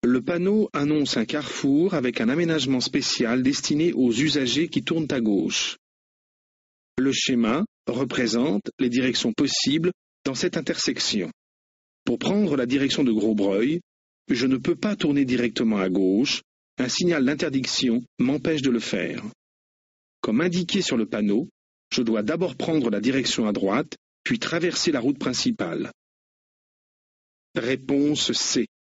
Le panneau annonce un carrefour avec un aménagement spécial destiné aux usagers qui tournent à gauche. Le schéma représente les directions possibles dans cette intersection. Pour prendre la direction de Grosbreuil, je ne peux pas tourner directement à gauche, un signal d'interdiction m'empêche de le faire. Comme indiqué sur le panneau, je dois d'abord prendre la direction à droite, puis traverser la route principale. Réponse C.